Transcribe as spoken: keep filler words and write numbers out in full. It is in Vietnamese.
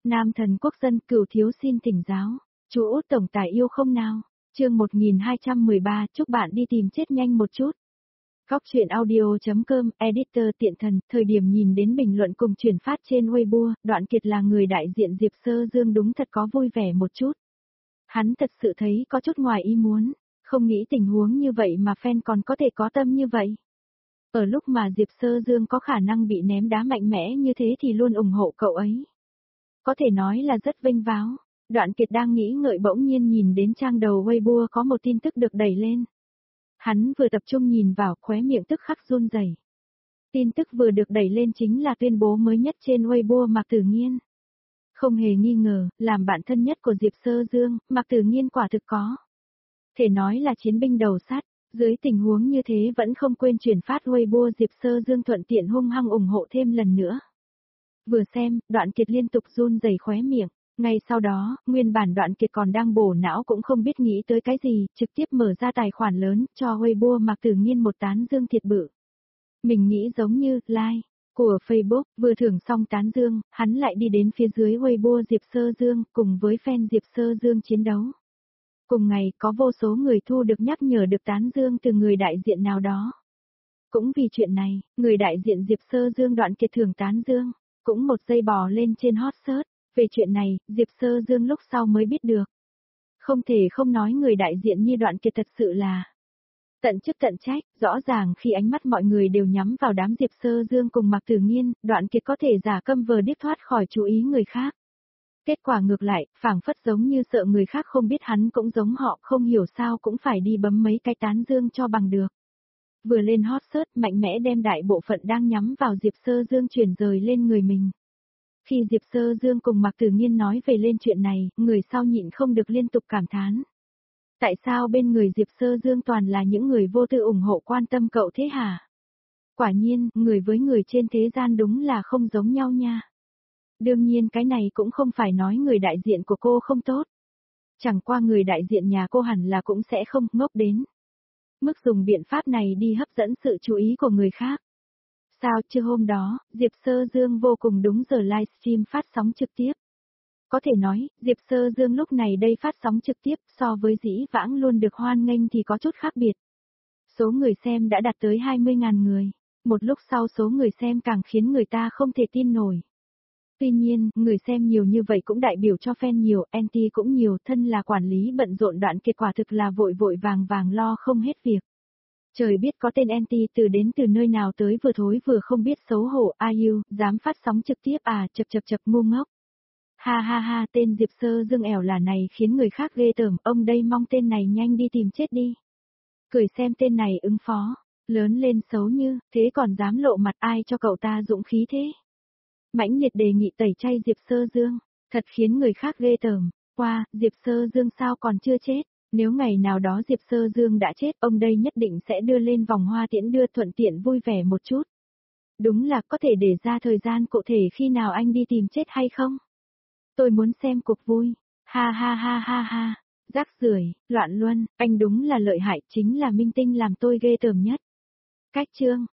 Nam thần quốc dân cửu thiếu xin thỉnh giáo. Chú Út tổng tài yêu không nào? Chương một nghìn hai trăm mười ba, chúc bạn đi tìm chết nhanh một chút. Góc truyện audio.com, editor tiện thần, thời điểm nhìn đến bình luận cùng chuyển phát trên Weibo, Đoạn Kiệt là người đại diện Diệp Sơ Dương đúng thật có vui vẻ một chút. Hắn thật sự thấy có chút ngoài ý muốn, không nghĩ tình huống như vậy mà fan còn có thể có tâm như vậy. Ở lúc mà Diệp Sơ Dương có khả năng bị ném đá mạnh mẽ như thế thì luôn ủng hộ cậu ấy. Có thể nói là rất vinh váo. Đoạn Kiệt đang nghĩ ngợi bỗng nhiên nhìn đến trang đầu Weibo có một tin tức được đẩy lên. Hắn vừa tập trung nhìn vào, khóe miệng tức khắc run rẩy. Tin tức vừa được đẩy lên chính là tuyên bố mới nhất trên Weibo Mạc Tử Nghiên. Không hề nghi ngờ, làm bạn thân nhất của Diệp Sơ Dương, Mạc Tử Nghiên quả thực có thể nói là chiến binh đầu sắt, dưới tình huống như thế vẫn không quên chuyển phát Weibo Diệp Sơ Dương thuận tiện hung hăng ủng hộ thêm lần nữa. Vừa xem, Đoạn Kiệt liên tục run rẩy khóe miệng. Ngay sau đó, nguyên bản Đoạn Kiệt còn đang bổ não cũng không biết nghĩ tới cái gì, trực tiếp mở ra tài khoản lớn, cho Weibo Mạc Tử Nghiên một tán dương thiệt bự. Mình nghĩ giống như, like, của Facebook, vừa thưởng xong tán dương, hắn lại đi đến phía dưới Weibo Diệp Sơ Dương, cùng với fan Diệp Sơ Dương chiến đấu. Cùng ngày, có vô số người thu được nhắc nhở được tán dương từ người đại diện nào đó. Cũng vì chuyện này, người đại diện Diệp Sơ Dương Đoạn Kiệt thưởng tán dương, cũng một giây bò lên trên hot search. Về chuyện này, Diệp Sơ Dương lúc sau mới biết được. Không thể không nói người đại diện như Đoạn Kiệt thật sự là tận chức tận trách, rõ ràng khi ánh mắt mọi người đều nhắm vào đám Diệp Sơ Dương cùng Mạc Tử Nghiên, Đoạn Kiệt có thể giả câm vờ điếc thoát khỏi chú ý người khác. Kết quả ngược lại, phảng phất giống như sợ người khác không biết hắn cũng giống họ, không hiểu sao cũng phải đi bấm mấy cái tán dương cho bằng được. Vừa lên hot search mạnh mẽ đem đại bộ phận đang nhắm vào Diệp Sơ Dương chuyển rời lên người mình. Khi Diệp Sơ Dương cùng Mạc Tử Nghiên nói về lên chuyện này, người sau nhịn không được liên tục cảm thán. Tại sao bên người Diệp Sơ Dương toàn là những người vô tư ủng hộ quan tâm cậu thế hả? Quả nhiên, người với người trên thế gian đúng là không giống nhau nha. Đương nhiên cái này cũng không phải nói người đại diện của cô không tốt. Chẳng qua người đại diện nhà cô hẳn là cũng sẽ không ngốc đến mức dùng biện pháp này đi hấp dẫn sự chú ý của người khác. Sao chứ hôm đó, Diệp Sơ Dương vô cùng đúng giờ livestream phát sóng trực tiếp. Có thể nói, Diệp Sơ Dương lúc này đây phát sóng trực tiếp so với dĩ vãng luôn được hoan nghênh thì có chút khác biệt. Số người xem đã đạt tới hai mươi nghìn người. Một lúc sau số người xem càng khiến người ta không thể tin nổi. Tuy nhiên, người xem nhiều như vậy cũng đại biểu cho fan nhiều, anti cũng nhiều, thân là quản lý bận rộn Đoạn Kiệt quả thực là vội vội vàng vàng lo không hết việc. Trời biết có tên anti từ đến từ nơi nào tới vừa thối vừa không biết xấu hổ, ai u, dám phát sóng trực tiếp à, chập chập chập ngu ngốc. Ha ha ha, tên Diệp Sơ Dương ẻo là này khiến người khác ghê tởm, ông đây mong tên này nhanh đi tìm chết đi. Cười xem tên này ứng phó, lớn lên xấu như, thế còn dám lộ mặt ai cho cậu ta dũng khí thế. Mãnh liệt đề nghị tẩy chay Diệp Sơ Dương, thật khiến người khác ghê tởm. Qua, Diệp Sơ Dương sao còn chưa chết? Nếu ngày nào đó Diệp Sơ Dương đã chết, ông đây nhất định sẽ đưa lên vòng hoa tiễn đưa thuận tiện vui vẻ một chút. Đúng là có thể để ra thời gian cụ thể khi nào anh đi tìm chết hay không? Tôi muốn xem cuộc vui. Ha ha ha ha ha. Rác rưởi, loạn luân, anh đúng là lợi hại, chính là minh tinh làm tôi ghê tởm nhất. Cách chương.